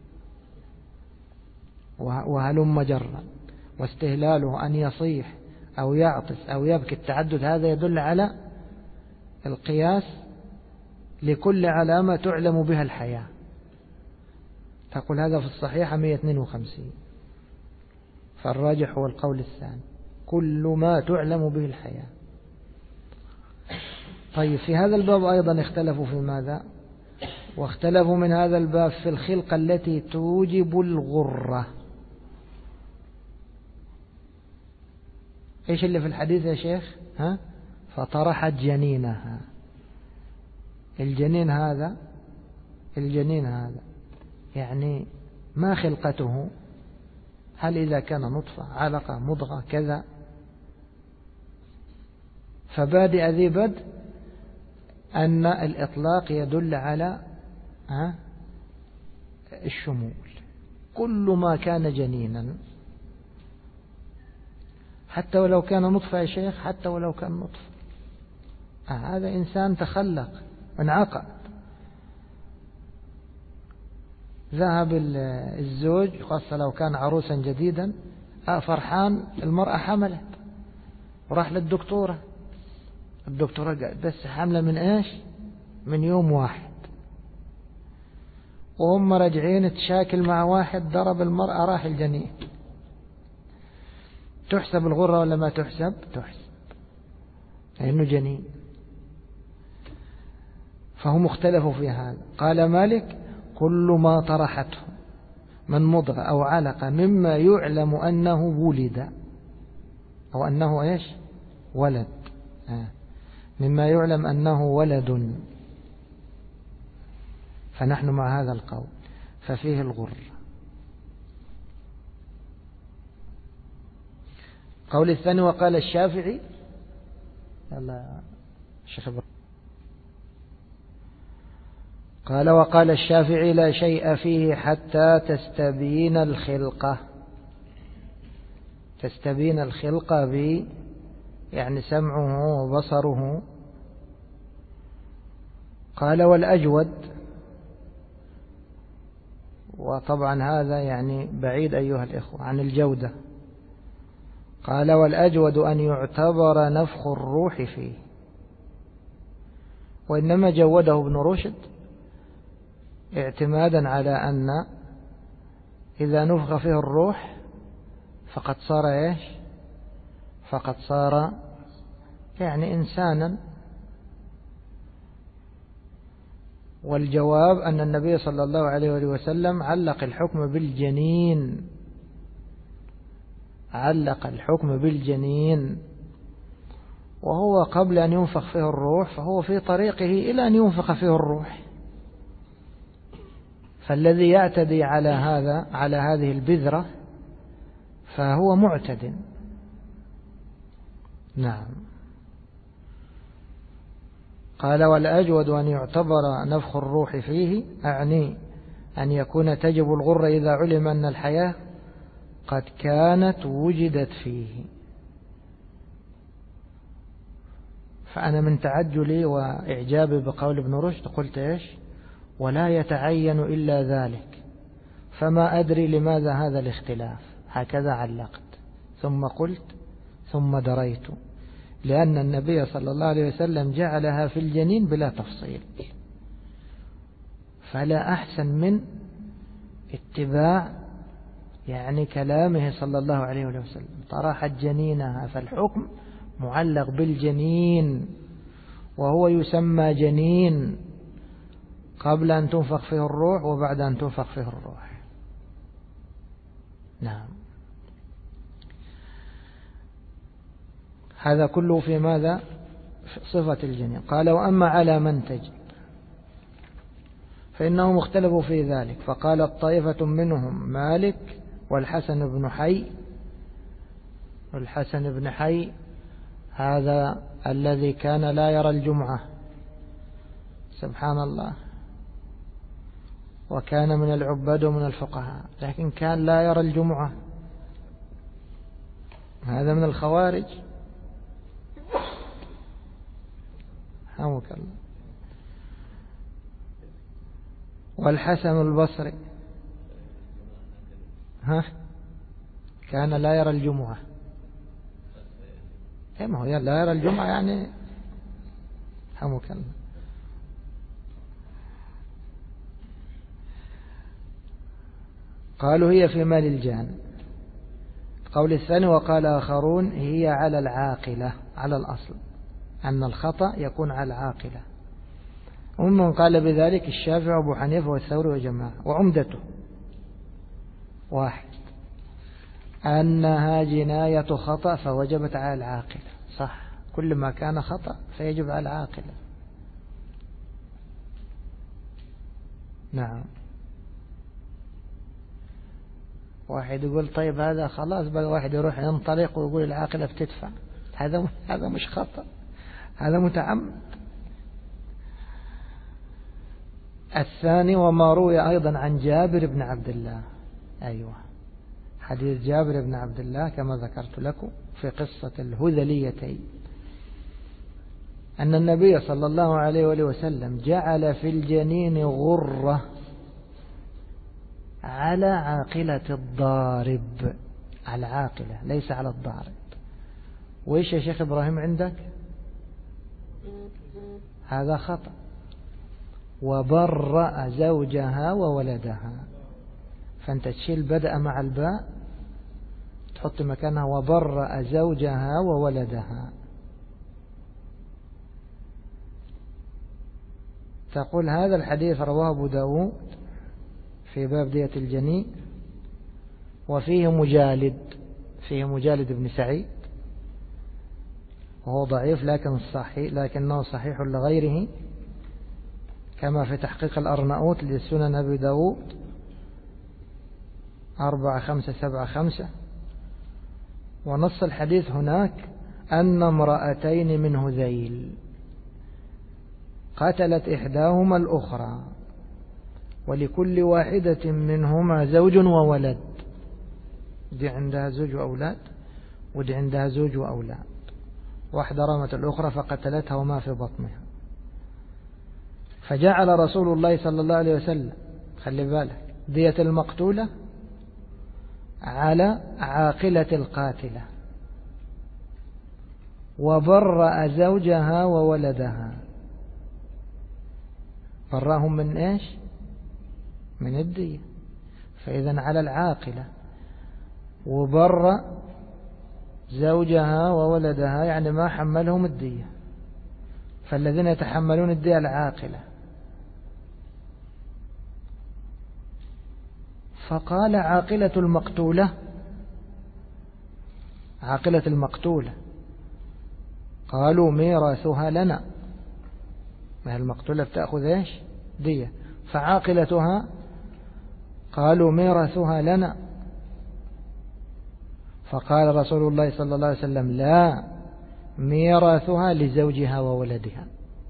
وهلم جرا. واستهلاله أن يصيح أو يعطس أو يبكي، التعدد هذا يدل على القياس لكل علامة تعلم بها الحياة. تقول هذا في الصحيحة 152، فالراجح هو القول الثاني، كل ما تعلم به الحياة. طيب في هذا الباب أيضا اختلفوا في ماذا؟ واختلفوا من هذا الباب في الخلقة التي توجب الغرة. إيش اللي في الحديث يا شيخ؟ فطرحت جنينها. الجنين هذا يعني ما خلقته؟ هل إذا كان نطفة علقة مضغة كذا؟ فبادئ ذي بدء أن الإطلاق يدل على الشمول، كل ما كان جنينا، حتى ولو كان نطفة يا شيخ، حتى ولو كان نطفة. هذا إنسان تخلق وانعقد. ذهب الزوج خاصة لو كان عروسا جديدا فرحان، المرأة حملت وراح للدكتورة. الدكتورة قالت بس حملة من إيش؟ من يوم واحد. وهم راجعين تشاكل مع واحد ضرب المرأة راح الجنين. تحسب الغرة ولا ما تحسب؟ تحسب، لأنه جنين. فهم اختلفوا في هذا. قال مالك كل ما طرحته من مضغة أو علقة مما يعلم أنه ولد أو أنه إيش؟ ولد، مما يعلم أنه ولد. فنحن مع هذا القول، ففيه الغر. قول الثاني وقال الشافعي، قال وقال الشافعي لا شيء فيه حتى تستبين الخلقة. تستبين الخلقة يعني سمعه وبصره. قال والأجود، وطبعا هذا يعني بعيد أيها الإخوة عن الجودة. قال والأجود أن يعتبر نفخ الروح فيه، وإنما جوده ابن رشد اعتمادا على أن إذا نفخ فيه الروح فقد صار إيش؟ فقد صار يعني إنسانا. والجواب أن النبي صلى الله عليه وسلم علق الحكم بالجنين، علق الحكم بالجنين، وهو قبل أن ينفخ فيه الروح فهو في طريقه إلى أن ينفخ فيه الروح. فالذي يعتدي على هذه البذرة فهو معتد. نعم. قال والأجود أن يعتبر نفخ الروح فيه، أعني أن يكون تجب الغر إذا علم أن الحياة قد كانت وجدت فيه. فأنا من تعجلي وإعجابي بقول ابن رشد قلت إيش؟ ولا يتعين إلا ذلك، فما أدري لماذا هذا الاختلاف. هكذا علقت، ثم قلت ثم دريت، لأن النبي صلى الله عليه وسلم جعلها في الجنين بلا تفصيل، فلا أحسن من اتباع يعني كلامه صلى الله عليه وسلم. طرحت جنينها، فالحكم معلق بالجنين، وهو يسمى جنين قبل أن تنفخ فيه الروح وبعد أن تنفخ فيه الروح. نعم. هذا كله في ماذا؟ في صفة الجنين. قال وأما على منتج فإنهم اختلفوا في ذلك، فقالت طائفة منهم مالك والحسن بن حي. والحسن بن حي هذا الذي كان لا يرى الجمعة، سبحان الله، وكان من العباد ومن الفقهاء، لكن كان لا يرى الجمعة. هذا من الخوارج. حمك الله. والحسن البصري كان لا يرى الجمعة. ما هو لا يرى الجمعة يعني حمك الله. قالوا هي في مال الجان. القول الثاني وقال آخرون هي على العاقلة، على الأصل أن الخطأ يكون على العاقلة. ومن قال بذلك الشافعي وأبو حنيفة والثوري وجماعة. وعمدته واحد أنها جناية خطأ فوجبت على العاقلة. صح، كل ما كان خطأ فيجب على العاقلة. نعم. واحد يقول طيب هذا خلاص بقى، واحد يروح ينطلق ويقول العاقلة بتدفع. هذا مش خطأ، هذا متعمد. الثاني وما روي أيضا عن جابر بن عبد الله. أيوة، حديث جابر بن عبد الله كما ذكرت لكم في قصة الهذليتين، أن النبي صلى الله عليه وسلم جعل في الجنين غرة على عاقلة الضارب، على عاقلة ليس على الضارب. وإيش يا شيخ إبراهيم عندك؟ هذا خطأ. وبرأ زوجها وولدها، فأنت تشيل بدأ مع الباء تحط مكانها وبرأ زوجها وولدها. تقول هذا الحديث رواه أبو داود في باب دية الجنين، وفيه مجالد، فيه مجالد بن سعيد وهو ضعيف لكنه صحيح لغيره كما في تحقيق الأرناؤوط لسنن أبي داود 4575. ونص الحديث هناك أن امرأتين من هذيل قتلت إحداهما الأخرى ولكل واحدة منهما زوج وولد. دي عندها زوج وأولاد ودي عندها زوج وأولاد. واحدة رمت الأخرى فقتلتها وما في بطنها. فجعل رسول الله صلى الله عليه وسلم، خلي بالك، دية المقتولة على عاقلة القاتلة، وبرأ زوجها وولدها. برأهم من إيش؟ من الدية. فإذا على العاقلة، وبرأ زوجها وولدها يعني ما حملهم الدية. فالذين يتحملون الدية العاقلة. فقال عاقلة المقتولة، عاقلة المقتولة قالوا ميراثها لنا، ما المقتولة بتأخذ إيش؟ دية. فعاقلتها قالوا ميراثها لنا. فقال رسول الله صلى الله عليه وسلم لا، ميراثها لزوجها وولدها.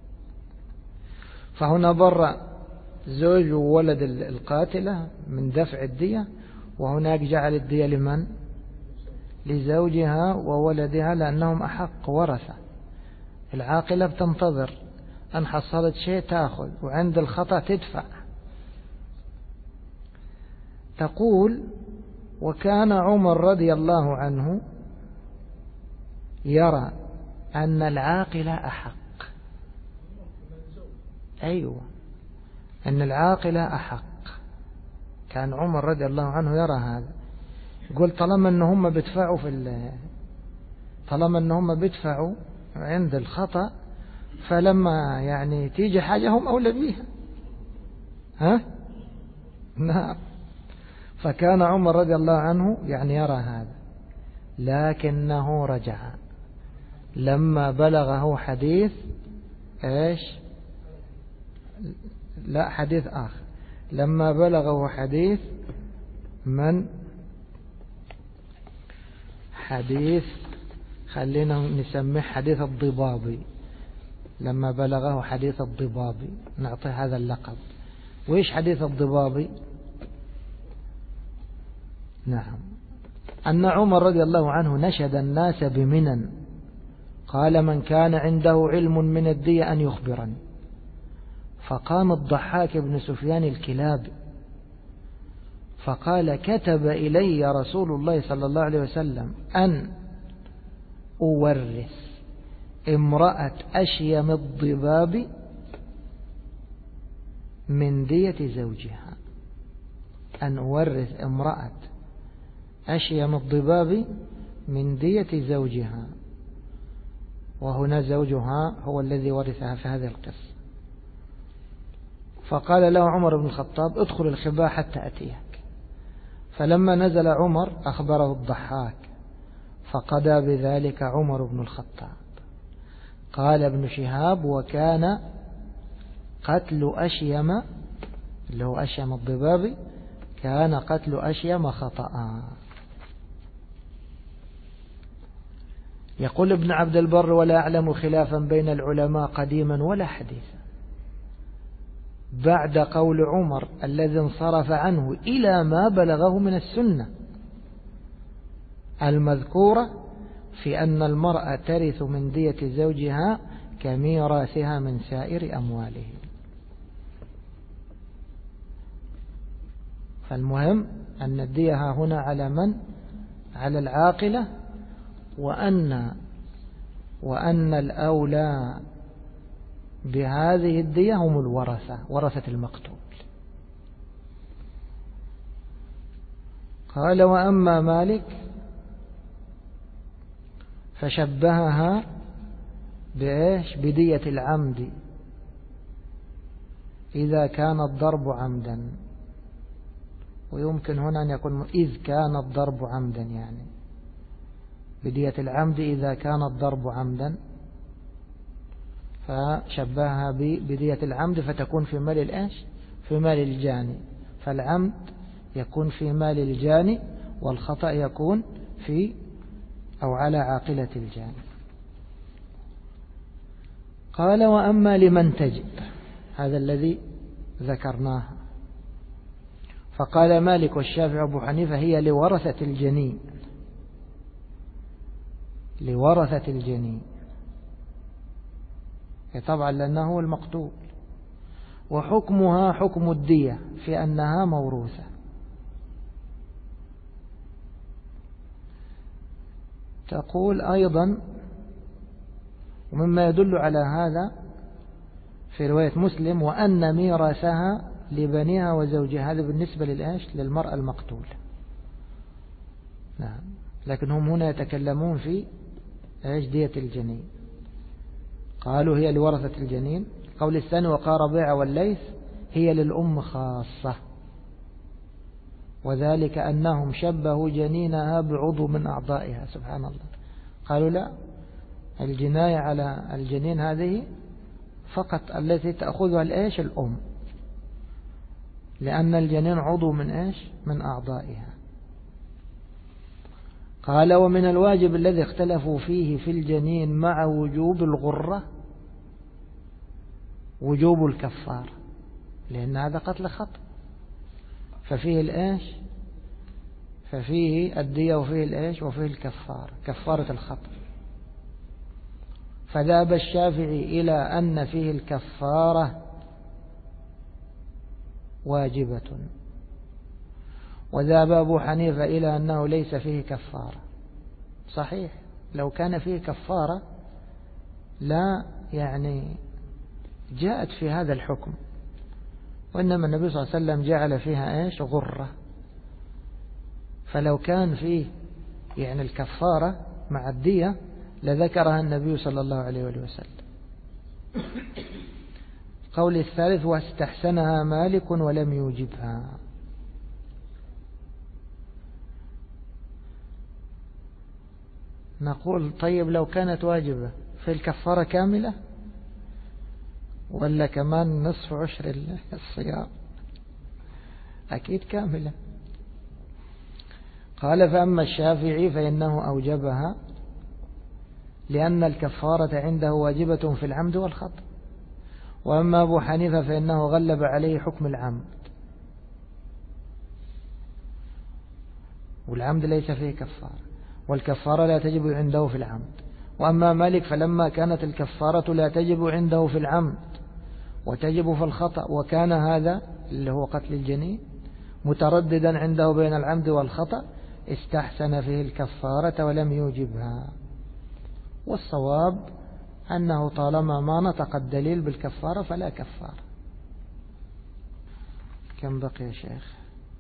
فهنا برأ زوج وولد القاتلة من دفع الدية، وهناك جعل الدية لمن؟ لزوجها وولدها، لأنهم أحق ورثة. العاقلة بتنتظر أن حصلت شيء تأخذ، وعند الخطأ تدفع. تقول وكان عمر رضي الله عنه يرى أن العاقلة أحق. أيوة، أن العاقلة أحق. كان عمر رضي الله عنه يرى هذا، يقول طالما أنهم بيدفعوا طالما أنهم بيدفعوا عند الخطأ، فلما يعني تيجي حاجة هم أولى بيها. ها؟ نعم. فكان عمر رضي الله عنه يعني يرى هذا، لكنه رجع لما بلغه حديث إيش؟ لا، حديث آخر. لما بلغه حديث من؟ حديث، خلينا نسميه حديث الضبابي. لما بلغه حديث الضبابي نعطيه هذا اللقب. وإيش حديث الضبابي؟ نعم، أن عمر رضي الله عنه نشد الناس بمنن، قال من كان عنده علم من الدية أن يخبرني. فقام الضحاك بن سفيان الكلابي فقال كتب إلي رسول الله صلى الله عليه وسلم أن أورث امرأة أشيم الضباب من دية زوجها. أن أورث امرأة أشيم الضباب من دية زوجها، وهنا زوجها هو الذي ورثها في هذه القصة. فقال له عمر بن الخطاب ادخل الخباء حتى أتيك. فلما نزل عمر أخبره الضحاك فقضى بذلك عمر بن الخطاب. قال ابن شهاب وكان قتل أشيم، اللي هو أشيم الضبابي، كان قتل أشيم خطأ. يقول ابن عبد البر ولا أعلم خلافا بين العلماء قديما ولا حديثا بعد قول عمر الذي انصرف عنه إلى ما بلغه من السنة المذكورة في أن المرأة ترث من دية زوجها كميراثها من سائر أمواله. فالمهم أن الدية هنا على من؟ على العاقلة، وأن الأولى بهذه الدية هم الورثة، ورثة المقتول. قال وأما مالك فشبهها بإيش؟ بدية العمد إذا كان الضرب عمدا. ويمكن هنا أن يكون إذ كان الضرب عمدا، يعني بدية العمد إذا كان الضرب عمدا. فشبهها بدية العمد فتكون في مال الإيش؟ في مال الجاني. فالعمد يكون في مال الجاني والخطأ يكون في أو على عاقلة الجاني. قال وأما لمن تجب، هذا الذي ذكرناه. فقال مالك والشافعي وأبو حنيفة هي لورثة الجنين، لورثة الجنين طبعا لأنه هو المقتول، وحكمها حكم الدية في أنها موروثة. تقول أيضا ومما يدل على هذا في رواية مسلم وأن ميراثها لبنيها وزوجها، هذا بالنسبة للآش للمرأة المقتولة. نعم، لكن هم هنا يتكلمون في ايش؟ دية الجنين. قالوا هي لورثة الجنين. قول الثاني وقال ربيعة والليث هي للأم خاصة، وذلك أنهم شبهوا جنينها بعضو من أعضائها. سبحان الله، قالوا لا، الجناية على الجنين هذه فقط التي تأخذها الإيش؟ الأم، لأن الجنين عضو من إيش؟ من أعضائها. قال ومن الواجب الذي اختلفوا فيه في الجنين مع وجوب الغرة وجوب الكفار، لأن هذا قتل خطأ، ففيه الإيش؟ ففيه الدية وفيه الإيش؟ وفيه الكفار، كفارة الخطأ. فذهب الشافعي إلى أن فيه الكفارة واجبة، وذهب أبو حنيفة إلى أنه ليس فيه كفارة. صحيح، لو كان فيه كفارة لا يعني جاءت في هذا الحكم، وإنما النبي صلى الله عليه وسلم جعل فيها إيش؟ غرة. فلو كان فيه يعني الكفارة مع الدية لذكرها النبي صلى الله عليه وسلم. قول الثالث واستحسنها مالك ولم يوجبها. نقول طيب لو كانت واجبة في الكفارة كاملة ولا كمان نصف عشر الصيام؟ أكيد كاملة. قال فأما الشافعي فإنه أوجبها لأن الكفارة عنده واجبة في العمد والخطأ، وأما أبو حنيفة فإنه غلب عليه حكم العمد، والعمد ليس فيه كفارة، والكفارة لا تجب عنده في العمد. وأما مالك فلما كانت الكفارة لا تجب عنده في العمد وتجب في الخطأ، وكان هذا اللي هو قتل الجنين مترددا عنده بين العمد والخطأ، استحسن فيه الكفارة ولم يوجبها. والصواب أنه طالما ما نطق الدليل بالكفارة فلا كفارة. كم بقي يا شيخ؟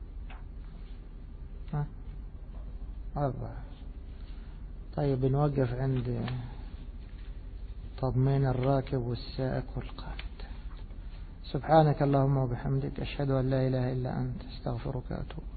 4. طيب نوقف عند تضمين الراكب والسائق والقائد. سبحانك اللهم وبحمدك أشهد أن لا إله إلا أنت استغفرك وأتوب.